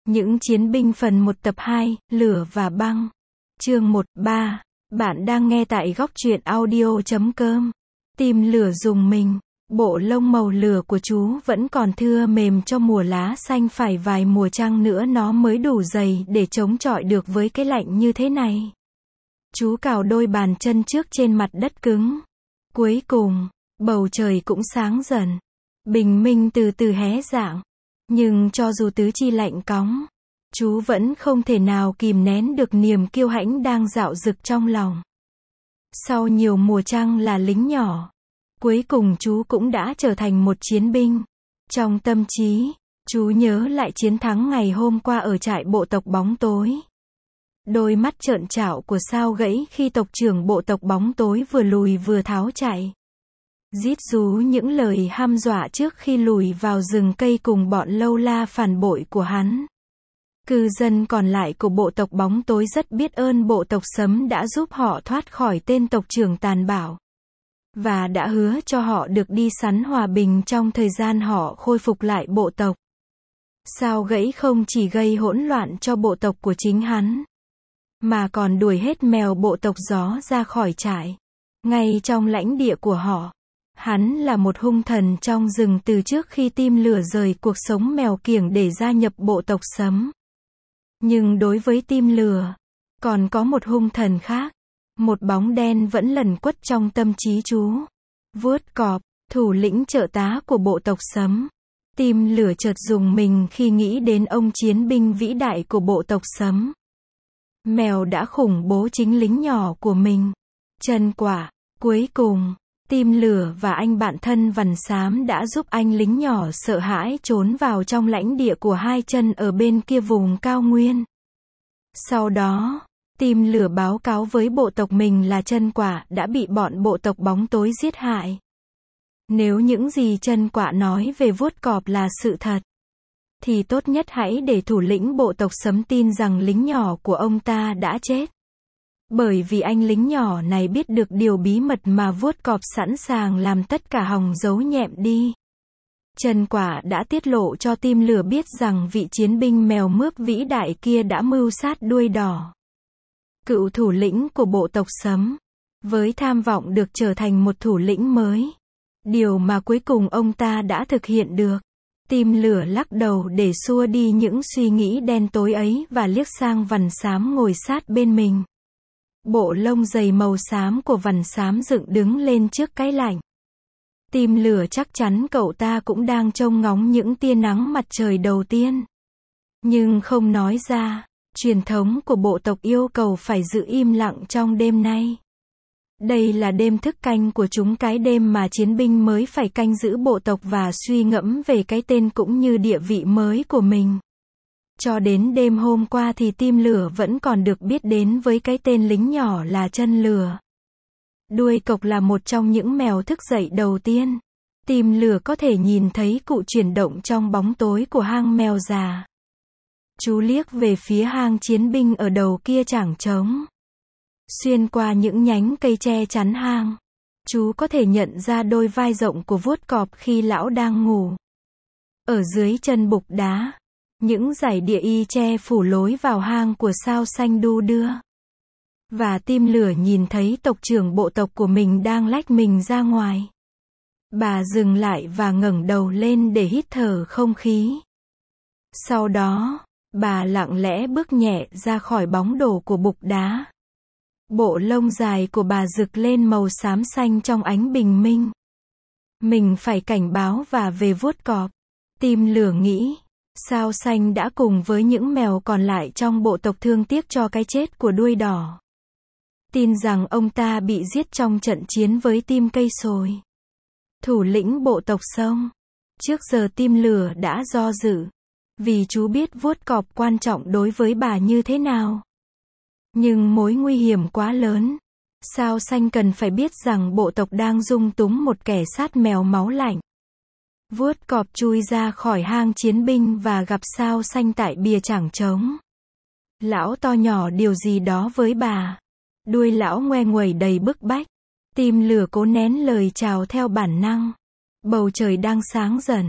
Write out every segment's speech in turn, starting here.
Những chiến binh phần 1 tập 2, Lửa và băng. Chương 1-3. Bạn đang nghe tại góc truyện audio.com. Tim lửa rùng mình. Bộ lông màu lửa của chú vẫn còn thưa mềm cho mùa lá xanh, phải vài mùa trăng nữa nó mới đủ dày để chống chọi được với cái lạnh như thế này. Chú cào đôi bàn chân trước trên mặt đất cứng. Cuối cùng, bầu trời cũng sáng dần. Bình minh từ từ hé dạng. Nhưng cho dù tứ chi lạnh cóng, chú vẫn không thể nào kìm nén được niềm kiêu hãnh đang dạo dực trong lòng. Sau nhiều mùa trăng là lính nhỏ, cuối cùng chú cũng đã trở thành một chiến binh. Trong tâm trí, chú nhớ lại chiến thắng ngày hôm qua ở trại bộ tộc bóng tối. Đôi mắt trợn trạo của Sao Gãy khi tộc trưởng bộ tộc bóng tối vừa lùi vừa tháo chạy. Rít rú những lời hăm dọa trước khi lùi vào rừng cây cùng bọn lâu la phản bội của hắn. Cư dân còn lại của bộ tộc bóng tối rất biết ơn bộ tộc Sấm đã giúp họ thoát khỏi tên tộc trưởng tàn bạo. Và đã hứa cho họ được đi săn hòa bình trong thời gian họ khôi phục lại bộ tộc. Sao Gãy không chỉ gây hỗn loạn cho bộ tộc của chính hắn, mà còn đuổi hết mèo bộ tộc Gió ra khỏi trại. Ngay trong lãnh địa của họ, hắn là một hung thần trong rừng từ trước khi Tim lửa rời cuộc sống mèo kiểng để gia nhập bộ tộc Sấm. Nhưng đối với Tim lửa, còn có một hung thần khác. Một bóng đen vẫn lẩn quất trong tâm trí chú. Vuốt Cọp, thủ lĩnh trợ tá của bộ tộc Sấm. Tim lửa chợt rùng mình khi nghĩ đến ông chiến binh vĩ đại của bộ tộc Sấm. Mèo đã khủng bố chính lính nhỏ của mình. Chân Quả. Cuối cùng, Tim lửa và anh bạn thân Vằn Xám đã giúp anh lính nhỏ sợ hãi trốn vào trong lãnh địa của Hai Chân ở bên kia vùng cao nguyên. Sau đó, Tim lửa báo cáo với bộ tộc mình là Chân Quả đã bị bọn bộ tộc bóng tối giết hại. Nếu những gì Chân Quả nói về Vuốt Cọp là sự thật, thì tốt nhất hãy để thủ lĩnh bộ tộc Sấm tin rằng lính nhỏ của ông ta đã chết. Bởi vì anh lính nhỏ này biết được điều bí mật mà Vuốt Cọp sẵn sàng làm tất cả hòng giấu nhẹm đi. Chân Quả đã tiết lộ cho Tim lửa biết rằng vị chiến binh mèo mướp vĩ đại kia đã mưu sát Đuôi Đỏ, cựu thủ lĩnh của bộ tộc Sấm, với tham vọng được trở thành một thủ lĩnh mới. Điều mà cuối cùng ông ta đã thực hiện được. Tim lửa lắc đầu để xua đi những suy nghĩ đen tối ấy và liếc sang Vằn Xám ngồi sát bên mình. Bộ lông dày màu xám của Vằn Xám dựng đứng lên trước cái lạnh. Tim lửa chắc chắn cậu ta cũng đang trông ngóng những tia nắng mặt trời đầu tiên. Nhưng không nói ra, truyền thống của bộ tộc yêu cầu phải giữ im lặng trong đêm nay. Đây là đêm thức canh của chúng, cái đêm mà chiến binh mới phải canh giữ bộ tộc và suy ngẫm về cái tên cũng như địa vị mới của mình. Cho đến đêm hôm qua thì Tim lửa vẫn còn được biết đến với cái tên lính nhỏ là Chân Lửa. Đuôi Cộc là một trong những mèo thức dậy đầu tiên. Tim lửa có thể nhìn thấy cụ chuyển động trong bóng tối của hang mèo già. Chú liếc về phía hang chiến binh ở đầu kia chảng trống. Xuyên qua những nhánh cây che chắn hang, chú có thể nhận ra đôi vai rộng của Vuốt Cọp khi lão đang ngủ. Ở dưới chân bục đá, những dải địa y che phủ lối vào hang của Sao Xanh đu đưa. Và Tim lửa nhìn thấy tộc trưởng bộ tộc của mình đang lách mình ra ngoài. Bà dừng lại và ngẩng đầu lên để hít thở không khí. Sau đó, bà lặng lẽ bước nhẹ ra khỏi bóng đổ của bục đá. Bộ lông dài của bà rực lên màu xám xanh trong ánh bình minh. Mình phải cảnh báo và về Vuốt Cọp. Tim lửa nghĩ, Sao Xanh đã cùng với những mèo còn lại trong bộ tộc thương tiếc cho cái chết của Đuôi Đỏ. Tin rằng ông ta bị giết trong trận chiến với Tim Cây Sồi, thủ lĩnh bộ tộc Sông. Trước giờ Tim lửa đã do dự, vì chú biết Vuốt Cọp quan trọng đối với bà như thế nào. Nhưng mối nguy hiểm quá lớn. Sao Xanh cần phải biết rằng bộ tộc đang dung túng một kẻ sát mèo máu lạnh. Vuốt Cọp chui ra khỏi hang chiến binh và gặp Sao Xanh tại bìa chảng trống. Lão to nhỏ điều gì đó với bà. Đuôi lão ngoe nguẩy đầy bức bách. Tim lửa cố nén lời chào theo bản năng. Bầu trời đang sáng dần.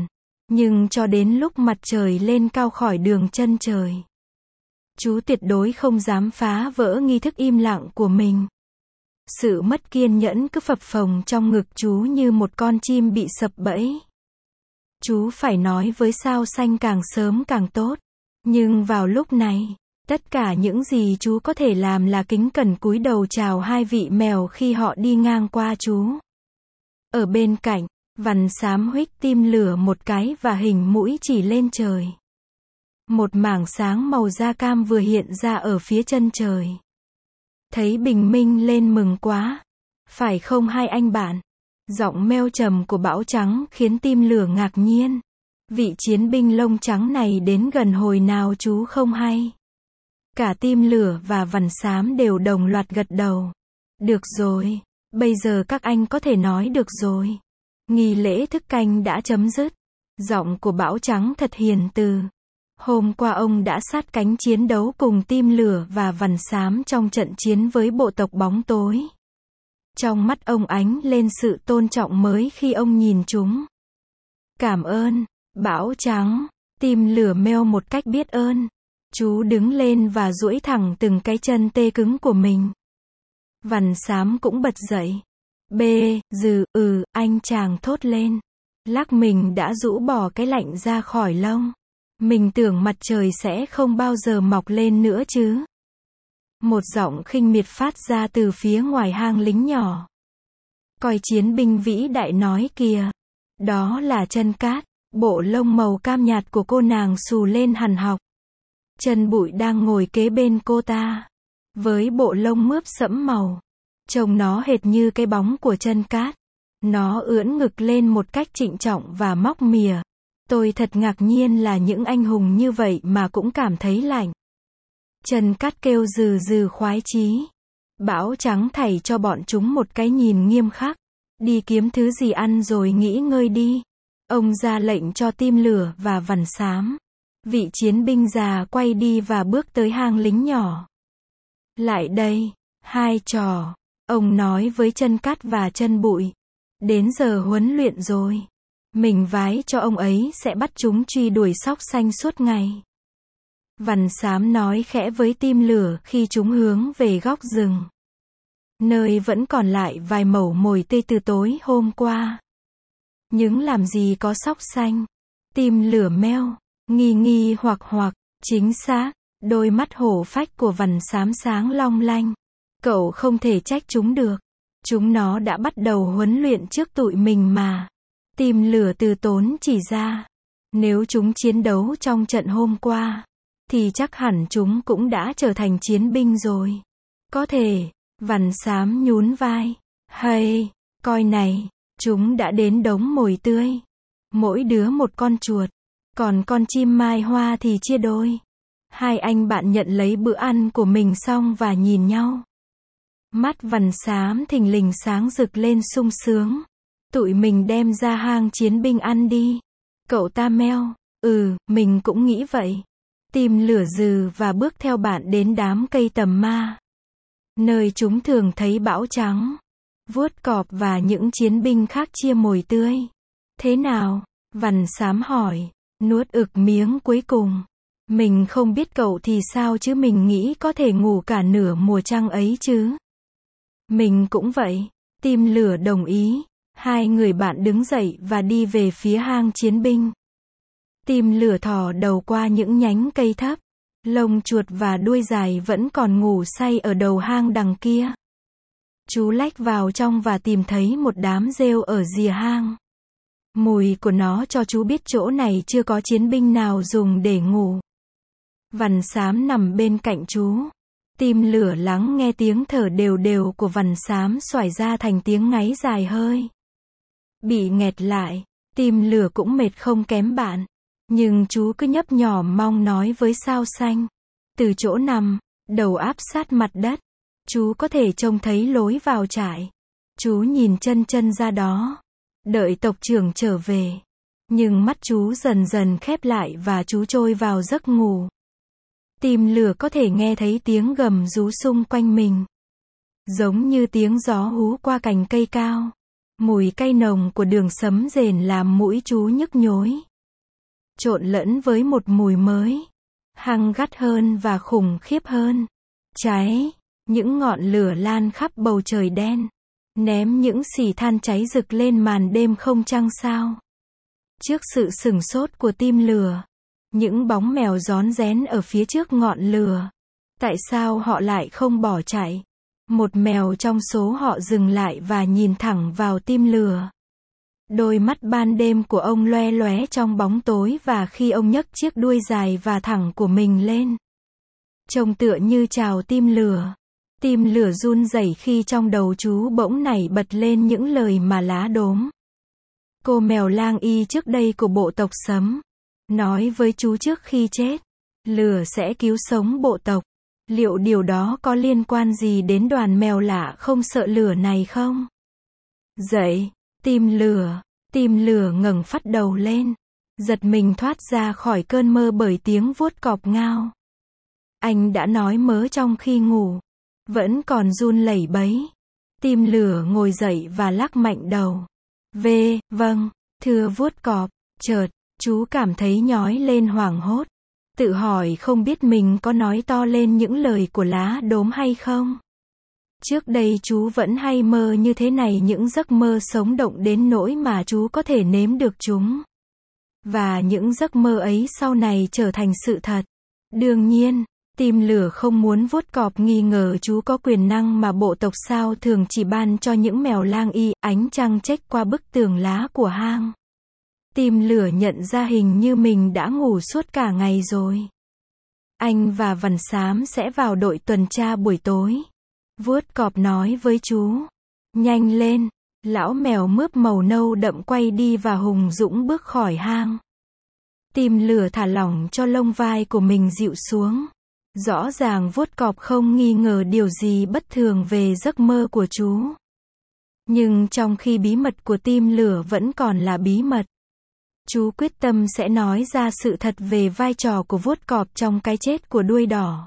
Nhưng cho đến lúc mặt trời lên cao khỏi đường chân trời, chú tuyệt đối không dám phá vỡ nghi thức im lặng của mình. Sự mất kiên nhẫn cứ phập phồng trong ngực chú như một con chim bị sập bẫy. Chú phải nói với sao xanh càng sớm càng tốt. Nhưng vào lúc này, tất cả những gì chú có thể làm là kính cẩn cúi đầu chào hai vị mèo khi họ đi ngang qua chú. Ở bên cạnh, Vằn Xám huých tim lửa một cái và hình mũi chỉ lên trời. Một mảng sáng màu da cam vừa hiện ra ở phía chân trời. Thấy bình minh lên mừng quá. Phải không hai anh bạn? Giọng meo trầm của Bão Trắng khiến tim lửa ngạc nhiên. Vị chiến binh lông trắng này đến gần hồi nào chú không hay. Cả tim lửa và Vằn Xám đều đồng loạt gật đầu. Được rồi, bây giờ các anh có thể nói được rồi. Nghi lễ thức canh đã chấm dứt. Giọng của Bão Trắng thật hiền từ. Hôm qua ông đã sát cánh chiến đấu cùng tim lửa và Vằn Xám trong trận chiến với bộ tộc bóng tối. Trong mắt ông ánh lên sự tôn trọng mới khi ông nhìn chúng. Cảm ơn, Bão Trắng. Tim lửa meo một cách biết ơn. Chú đứng lên và duỗi thẳng từng cái chân tê cứng của mình. Vằn Xám cũng bật dậy. Anh chàng thốt lên. Lắc mình đã rũ bỏ cái lạnh ra khỏi lông. Mình tưởng mặt trời sẽ không bao giờ mọc lên nữa chứ. Một giọng khinh miệt phát ra từ phía ngoài hang lính nhỏ. Coi chiến binh vĩ đại nói kìa. Đó là Chân Cát. Bộ lông màu cam nhạt của cô nàng xù lên hằn học. Chân Bụi đang ngồi kế bên cô ta. Với bộ lông mướp sẫm màu. Trông nó hệt như cái bóng của Chân Cát. Nó ưỡn ngực lên một cách trịnh trọng và móc mỉa. Tôi thật ngạc nhiên là những anh hùng như vậy mà cũng cảm thấy lạnh. Chân Cát kêu rừ rừ khoái chí. Bão Trắng thảy cho bọn chúng một cái nhìn nghiêm khắc. Đi kiếm thứ gì ăn rồi nghỉ ngơi đi. Ông ra lệnh cho tim lửa và Vằn Xám. Vị chiến binh già quay đi và bước tới hang lính nhỏ. Lại đây, hai trò. Ông nói với Chân Cát và Chân Bụi. Đến giờ huấn luyện rồi. Mình vái cho ông ấy sẽ bắt chúng truy đuổi sóc xanh suốt ngày. Vằn Xám nói khẽ với tim lửa khi chúng hướng về góc rừng. Nơi vẫn còn lại vài mẩu mồi tươi từ tối hôm qua. Nhưng làm gì có sóc xanh? Tim lửa meo, nghi hoặc, chính xác, đôi mắt hổ phách của Vằn Xám sáng long lanh. Cậu không thể trách chúng được. Chúng nó đã bắt đầu huấn luyện trước tụi mình mà. Tim lửa từ tốn chỉ ra. Nếu chúng chiến đấu trong trận hôm qua, thì chắc hẳn chúng cũng đã trở thành chiến binh rồi. Có thể, Vằn Xám nhún vai. Hay, coi này, chúng đã đến đống mồi tươi. Mỗi đứa một con chuột. Còn con chim mai hoa thì chia đôi. Hai anh bạn nhận lấy bữa ăn của mình xong và nhìn nhau. Mắt Vằn Xám thình lình sáng rực lên sung sướng. Tụi mình đem ra hang chiến binh ăn đi. Cậu ta meo. Mình cũng nghĩ vậy. Tim lửa rừ và bước theo bạn đến đám cây tầm ma. Nơi chúng thường thấy Bão Trắng, vuốt cọp và những chiến binh khác chia mồi tươi. Thế nào? Vằn Xám hỏi, nuốt ực miếng cuối cùng. Mình không biết cậu thì sao chứ mình nghĩ có thể ngủ cả nửa mùa trăng ấy chứ. Mình cũng vậy. Tim lửa đồng ý. Hai người bạn đứng dậy và đi về phía hang chiến binh. Tim lửa thò đầu qua những nhánh cây thấp. Lông chuột và đuôi dài vẫn còn ngủ say ở đầu hang đằng kia. Chú lách vào trong và tìm thấy một đám rêu ở rìa hang. Mùi của nó cho chú biết chỗ này chưa có chiến binh nào dùng để ngủ. Vằn Xám nằm bên cạnh chú. Tim lửa lắng nghe tiếng thở đều đều của Vằn Xám xoải ra thành tiếng ngáy dài hơi. Bị nghẹt lại, tim lửa cũng mệt không kém bạn. Nhưng chú cứ nhấp nhổm mong nói với sao xanh. Từ chỗ nằm, đầu áp sát mặt đất, chú có thể trông thấy lối vào trại. Chú nhìn chân ra đó. Đợi tộc trưởng trở về. Nhưng mắt chú dần dần khép lại và chú trôi vào giấc ngủ. Tim lửa có thể nghe thấy tiếng gầm rú xung quanh mình. Giống như tiếng gió hú qua cành cây cao. Mùi cay nồng của đường sấm rền làm mũi chú nhức nhối. trộn lẫn với một mùi mới, hăng gắt hơn và khủng khiếp hơn. Cháy, những ngọn lửa lan khắp bầu trời đen, ném những xì than cháy rực lên màn đêm không trăng sao. Trước sự sửng sốt của tim lửa, những bóng mèo rón rén ở phía trước ngọn lửa. Tại sao họ lại không bỏ chạy? Một mèo trong số họ dừng lại và nhìn thẳng vào tim lửa. Đôi mắt ban đêm của ông loe loé trong bóng tối và khi ông nhấc chiếc đuôi dài và thẳng của mình lên, trông tựa như chào tim lửa. Tim lửa run rẩy khi trong đầu chú bỗng nảy bật lên những lời mà lá đốm, cô mèo lang y trước đây của bộ tộc Sấm, nói với chú trước khi chết. Lửa sẽ cứu sống bộ tộc. Liệu điều đó có liên quan gì đến đoàn mèo lạ không sợ lửa này không? Dậy, tim lửa ngẩng phát đầu lên, giật mình thoát ra khỏi cơn mơ bởi tiếng vuốt cọp ngao. Anh đã nói mớ trong khi ngủ, vẫn còn run lẩy bẩy. Tim lửa ngồi dậy và lắc mạnh đầu. Vâng, thưa vuốt cọp. Chợt, chú cảm thấy nhói lên hoảng hốt, tự hỏi không biết mình có nói to lên những lời của lá đốm hay không. Trước đây chú vẫn hay mơ như thế này, những giấc mơ sống động đến nỗi mà chú có thể nếm được chúng. Và những giấc mơ ấy sau này trở thành sự thật. Đương nhiên, tim lửa không muốn vuốt cọp nghi ngờ chú có quyền năng mà bộ tộc sao thường chỉ ban cho những mèo lang y. Ánh trăng chếch qua bức tường lá của hang. Tim lửa nhận ra hình như mình đã ngủ suốt cả ngày rồi. Anh và Vằn Xám sẽ vào đội tuần tra buổi tối. Vuốt cọp nói với chú. Nhanh lên. Lão mèo mướp màu nâu đậm quay đi và hùng dũng bước khỏi hang. Tim lửa thả lỏng cho lông vai của mình dịu xuống. Rõ ràng vuốt cọp không nghi ngờ điều gì bất thường về giấc mơ của chú. Nhưng trong khi bí mật của tim lửa vẫn còn là bí mật, chú quyết tâm sẽ nói ra sự thật về vai trò của vuốt cọp trong cái chết của đuôi đỏ.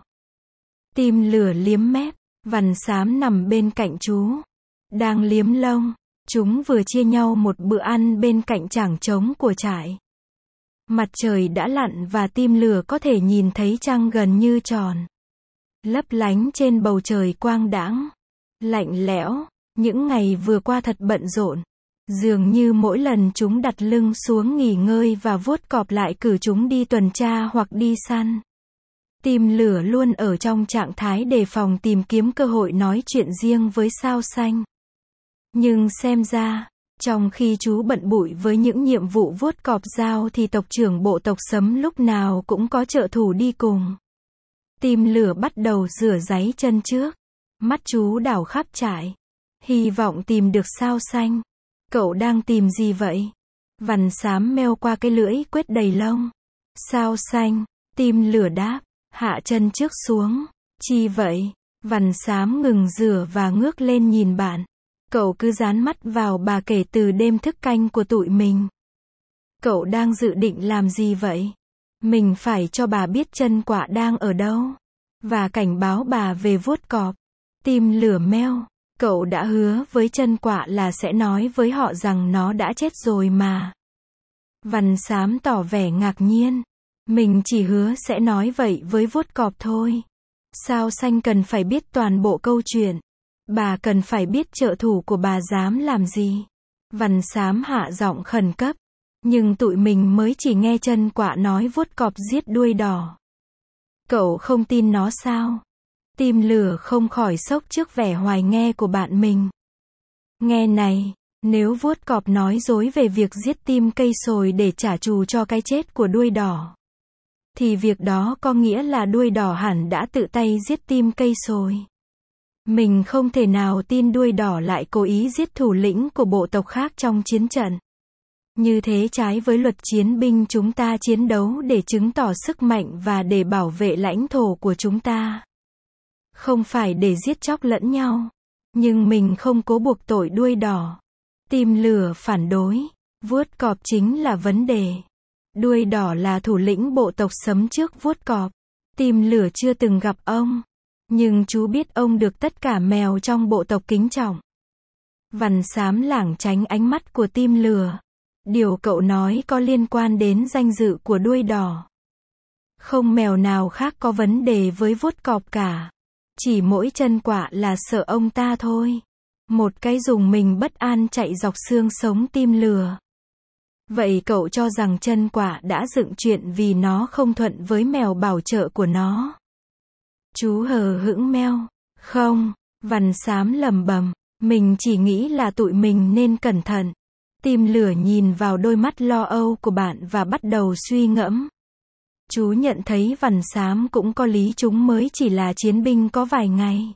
Tim lửa liếm mép, Vằn Xám nằm bên cạnh chú, đang liếm lông. Chúng vừa chia nhau một bữa ăn bên cạnh chảng trống của trại. Mặt trời đã lặn và tim lửa có thể nhìn thấy trăng gần như tròn, lấp lánh trên bầu trời quang đãng, lạnh lẽo. Những ngày vừa qua thật bận rộn. Dường như mỗi lần chúng đặt lưng xuống nghỉ ngơi và vuốt cọp lại cử chúng đi tuần tra hoặc đi săn. Tim lửa luôn ở trong trạng thái đề phòng, tìm kiếm cơ hội nói chuyện riêng với Sao Xanh. Nhưng xem ra, trong khi chú bận bụi với những nhiệm vụ vuốt cọp giao thì tộc trưởng bộ tộc Sấm lúc nào cũng có trợ thủ đi cùng. Tim lửa bắt đầu rửa ráy chân trước. Mắt chú đảo khắp trại, hy vọng tìm được Sao Xanh. Cậu đang tìm gì vậy? Vằn Xám meo qua cái lưỡi quết đầy lông. Sao Xanh, tim lửa đáp, hạ chân trước xuống. Chi vậy? Vằn Xám ngừng rửa và ngước lên nhìn bạn. Cậu cứ dán mắt vào bà kể từ đêm thức canh của tụi mình. Cậu đang dự định làm gì vậy? Mình phải cho bà biết chân quả đang ở đâu. Và cảnh báo bà về vuốt cọp. Tim lửa meo. Cậu đã hứa với chân quạ là sẽ nói với họ rằng nó đã chết rồi mà. Vằn Xám tỏ vẻ ngạc nhiên. Mình chỉ hứa sẽ nói vậy với vuốt cọp thôi. Sao Xanh cần phải biết toàn bộ câu chuyện. Bà cần phải biết trợ thủ của bà dám làm gì. Vằn Xám hạ giọng khẩn cấp. Nhưng tụi mình mới chỉ nghe chân quạ nói vuốt cọp giết đuôi đỏ. Cậu không tin nó sao? Tim lửa không khỏi sốc trước vẻ hoài nghi của bạn mình. Nghe này, nếu vuốt cọp nói dối về việc giết tim cây sồi để trả thù cho cái chết của đuôi đỏ, thì việc đó có nghĩa là đuôi đỏ hẳn đã tự tay giết tim cây sồi. Mình không thể nào tin đuôi đỏ lại cố ý giết thủ lĩnh của bộ tộc khác trong chiến trận. Như thế trái với luật chiến binh, chúng ta chiến đấu để chứng tỏ sức mạnh và để bảo vệ lãnh thổ của chúng ta. Không phải để giết chóc lẫn nhau. Nhưng mình không cố buộc tội đuôi đỏ. Tim lửa phản đối. Vuốt cọp chính là vấn đề. Đuôi đỏ là thủ lĩnh bộ tộc Sấm trước vuốt cọp. Tim lửa chưa từng gặp ông. Nhưng chú biết ông được tất cả mèo trong bộ tộc kính trọng. Vằn Xám lảng tránh ánh mắt của tim lửa. Điều cậu nói có liên quan đến danh dự của đuôi đỏ. Không mèo nào khác có vấn đề với vuốt cọp cả. Chỉ mỗi chân quả là sợ ông ta thôi. Một cái dùng mình bất an chạy dọc xương sống tim lừa. Vậy cậu cho rằng chân quả đã dựng chuyện vì nó không thuận với mèo bảo trợ của nó? Chú hờ hững meo. Không, Vằn Xám lầm bầm. Mình chỉ nghĩ là tụi mình nên cẩn thận. Tim lửa nhìn vào đôi mắt lo âu của bạn và bắt đầu suy ngẫm. Chú nhận thấy Vằn Xám cũng có lý, chúng mới chỉ là chiến binh có vài ngày.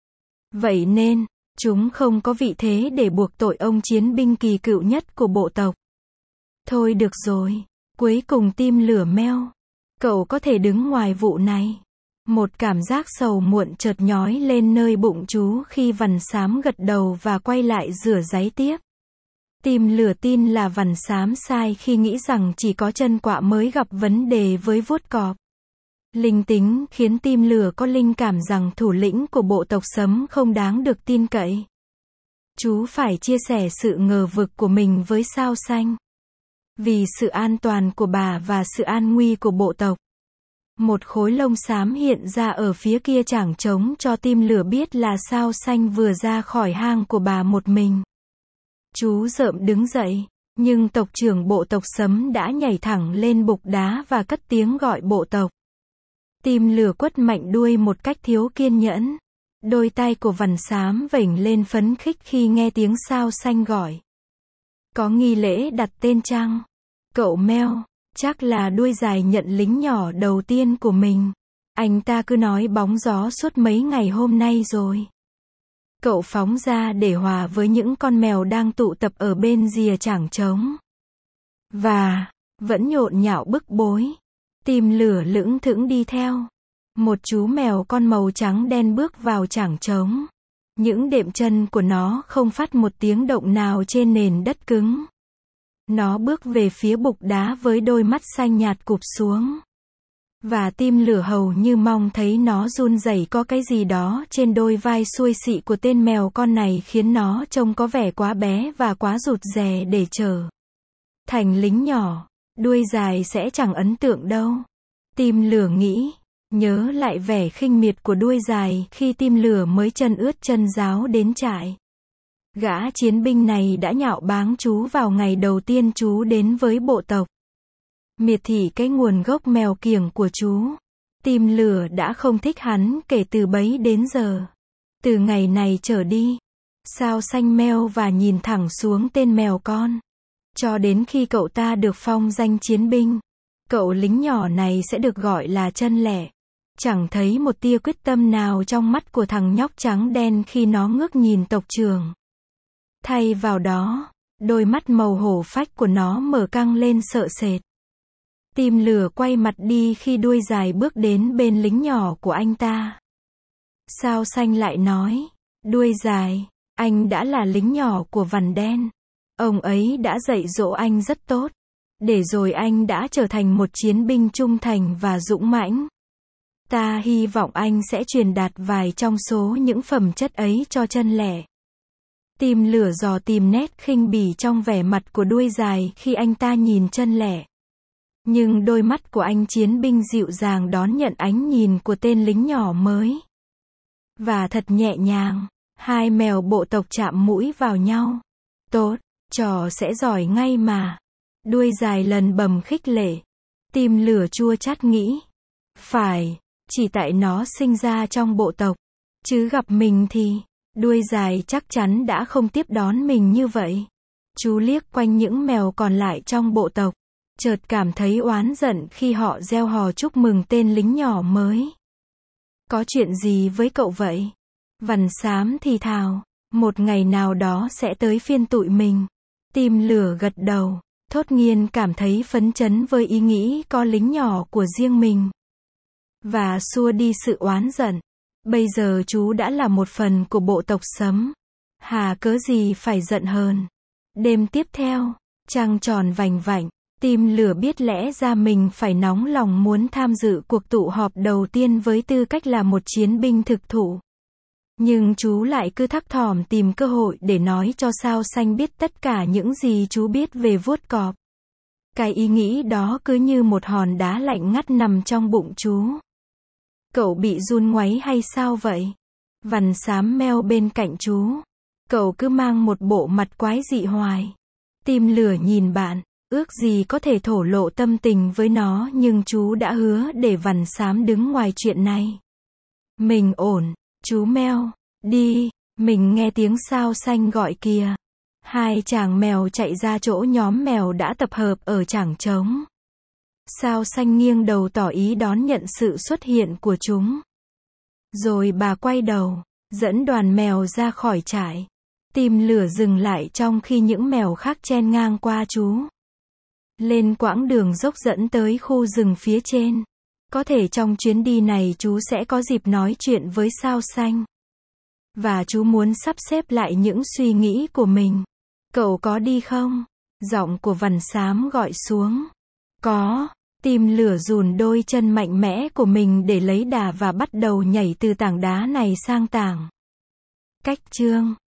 Vậy nên, chúng không có vị thế để buộc tội ông chiến binh kỳ cựu nhất của bộ tộc. Thôi được rồi. Cuối cùng tim lửa meo. Cậu có thể đứng ngoài vụ này. Một cảm giác sầu muộn chợt nhói lên nơi bụng chú khi Vằn Xám gật đầu và quay lại rửa ráy tiếp. Tim lửa tin là Vằn Xám sai khi nghĩ rằng chỉ có chân quạ mới gặp vấn đề với vuốt cọp. Linh tính khiến tim lửa có linh cảm rằng thủ lĩnh của bộ tộc Sấm không đáng được tin cậy. Chú phải chia sẻ sự ngờ vực của mình với Sao Xanh. Vì sự an toàn của bà và sự an nguy của bộ tộc. Một khối lông xám hiện ra ở phía kia chảng trống cho tim lửa biết là Sao Xanh vừa ra khỏi hang của bà một mình. Chú rợm đứng dậy, nhưng tộc trưởng bộ tộc Sấm đã nhảy thẳng lên bục đá và cất tiếng gọi bộ tộc. Tim lửa quất mạnh đuôi một cách thiếu kiên nhẫn. Đôi tay của Vằn Xám vểnh lên phấn khích khi nghe tiếng Sao Xanh gọi. Có nghi lễ đặt tên chăng? Cậu meo. Chắc là đuôi dài nhận lính nhỏ đầu tiên của mình. Anh ta cứ nói bóng gió suốt mấy ngày hôm nay rồi. Cậu phóng ra để hòa với những con mèo đang tụ tập ở bên rìa chảng trống. Và, vẫn nhộn nhạo bức bối. Tim lửa lững thững đi theo. Một chú mèo con màu trắng đen bước vào chảng trống. Những đệm chân của nó không phát một tiếng động nào trên nền đất cứng. Nó bước về phía bục đá với đôi mắt xanh nhạt cụp xuống. Và tim lửa hầu như mong thấy nó run rẩy, có cái gì đó trên đôi vai xuôi xị của tên mèo con này khiến nó trông có vẻ quá bé và quá rụt rè để trở thành lính nhỏ. Đuôi dài sẽ chẳng ấn tượng đâu. Tim lửa nghĩ. Nhớ lại vẻ khinh miệt của đuôi dài khi tim lửa mới chân ướt chân ráo đến trại. Gã chiến binh này đã nhạo báng chú vào ngày đầu tiên chú đến với bộ tộc. Miệt thị cái nguồn gốc mèo kiểng của chú. Tim lửa đã không thích hắn kể từ bấy đến giờ. Từ ngày này trở đi, Sao Xanh meo và nhìn thẳng xuống tên mèo con. Cho đến khi cậu ta được phong danh chiến binh, cậu lính nhỏ này sẽ được gọi là chân lẻ. Chẳng thấy một tia quyết tâm nào trong mắt của thằng nhóc trắng đen khi nó ngước nhìn tộc trưởng. Thay vào đó, đôi mắt màu hổ phách của nó mở căng lên sợ sệt. Tim lửa quay mặt đi khi đuôi dài bước đến bên lính nhỏ của anh ta. Sao Xanh lại nói, đuôi dài, anh đã là lính nhỏ của Vằn Đen. Ông ấy đã dạy dỗ anh rất tốt. Để rồi anh đã trở thành một chiến binh trung thành và dũng mãnh. Ta hy vọng anh sẽ truyền đạt vài trong số những phẩm chất ấy cho chân lẻ. Tim lửa dò tìm nét khinh bỉ trong vẻ mặt của đuôi dài khi anh ta nhìn chân lẻ. Nhưng đôi mắt của anh chiến binh dịu dàng đón nhận ánh nhìn của tên lính nhỏ mới. Và thật nhẹ nhàng, hai mèo bộ tộc chạm mũi vào nhau. Tốt, trò sẽ giỏi ngay mà. Đuôi dài lần bầm khích lệ. Tim lửa chua chát nghĩ. Phải, chỉ tại nó sinh ra trong bộ tộc. Chứ gặp mình thì, đuôi dài chắc chắn đã không tiếp đón mình như vậy. Chú liếc quanh những mèo còn lại trong bộ tộc. Chợt cảm thấy oán giận khi họ reo hò chúc mừng tên lính nhỏ mới. Có chuyện gì với cậu vậy? Vằn Xám thì thào. Một ngày nào đó sẽ tới phiên tụi mình. Tim lửa gật đầu. Thốt nhiên cảm thấy phấn chấn với ý nghĩ có lính nhỏ của riêng mình. Và xua đi sự oán giận. Bây giờ chú đã là một phần của bộ tộc Sấm. Hà cớ gì phải giận hờn. Đêm tiếp theo, trăng tròn vành vạnh. Tim lửa biết lẽ ra mình phải nóng lòng muốn tham dự cuộc tụ họp đầu tiên với tư cách là một chiến binh thực thụ. Nhưng chú lại cứ thắc thỏm tìm cơ hội để nói cho Sao Xanh biết tất cả những gì chú biết về vuốt cọp. Cái ý nghĩ đó cứ như một hòn đá lạnh ngắt nằm trong bụng chú. Cậu bị run ngoáy hay sao vậy? Vằn xám meo bên cạnh chú. Cậu cứ mang một bộ mặt quái dị hoài. Tim lửa nhìn bạn, ước gì có thể thổ lộ tâm tình với nó, nhưng chú đã hứa để vằn xám đứng ngoài chuyện này. Mình ổn, chú meo, đi, mình nghe tiếng Sao Xanh gọi kìa. Hai chàng mèo chạy ra chỗ nhóm mèo đã tập hợp ở chảng trống. Sao Xanh nghiêng đầu tỏ ý đón nhận sự xuất hiện của chúng. Rồi bà quay đầu, dẫn đoàn mèo ra khỏi trại. Tim lửa dừng lại trong khi những mèo khác chen ngang qua chú. Lên quãng đường dốc dẫn tới khu rừng phía trên. Có thể trong chuyến đi này chú sẽ có dịp nói chuyện với Sao Xanh. Và chú muốn sắp xếp lại những suy nghĩ của mình. Cậu có đi không? Giọng của vằn xám gọi xuống. Có. Tim lửa dùn đôi chân mạnh mẽ của mình để lấy đà và bắt đầu nhảy từ tảng đá này sang tảng. Cách chương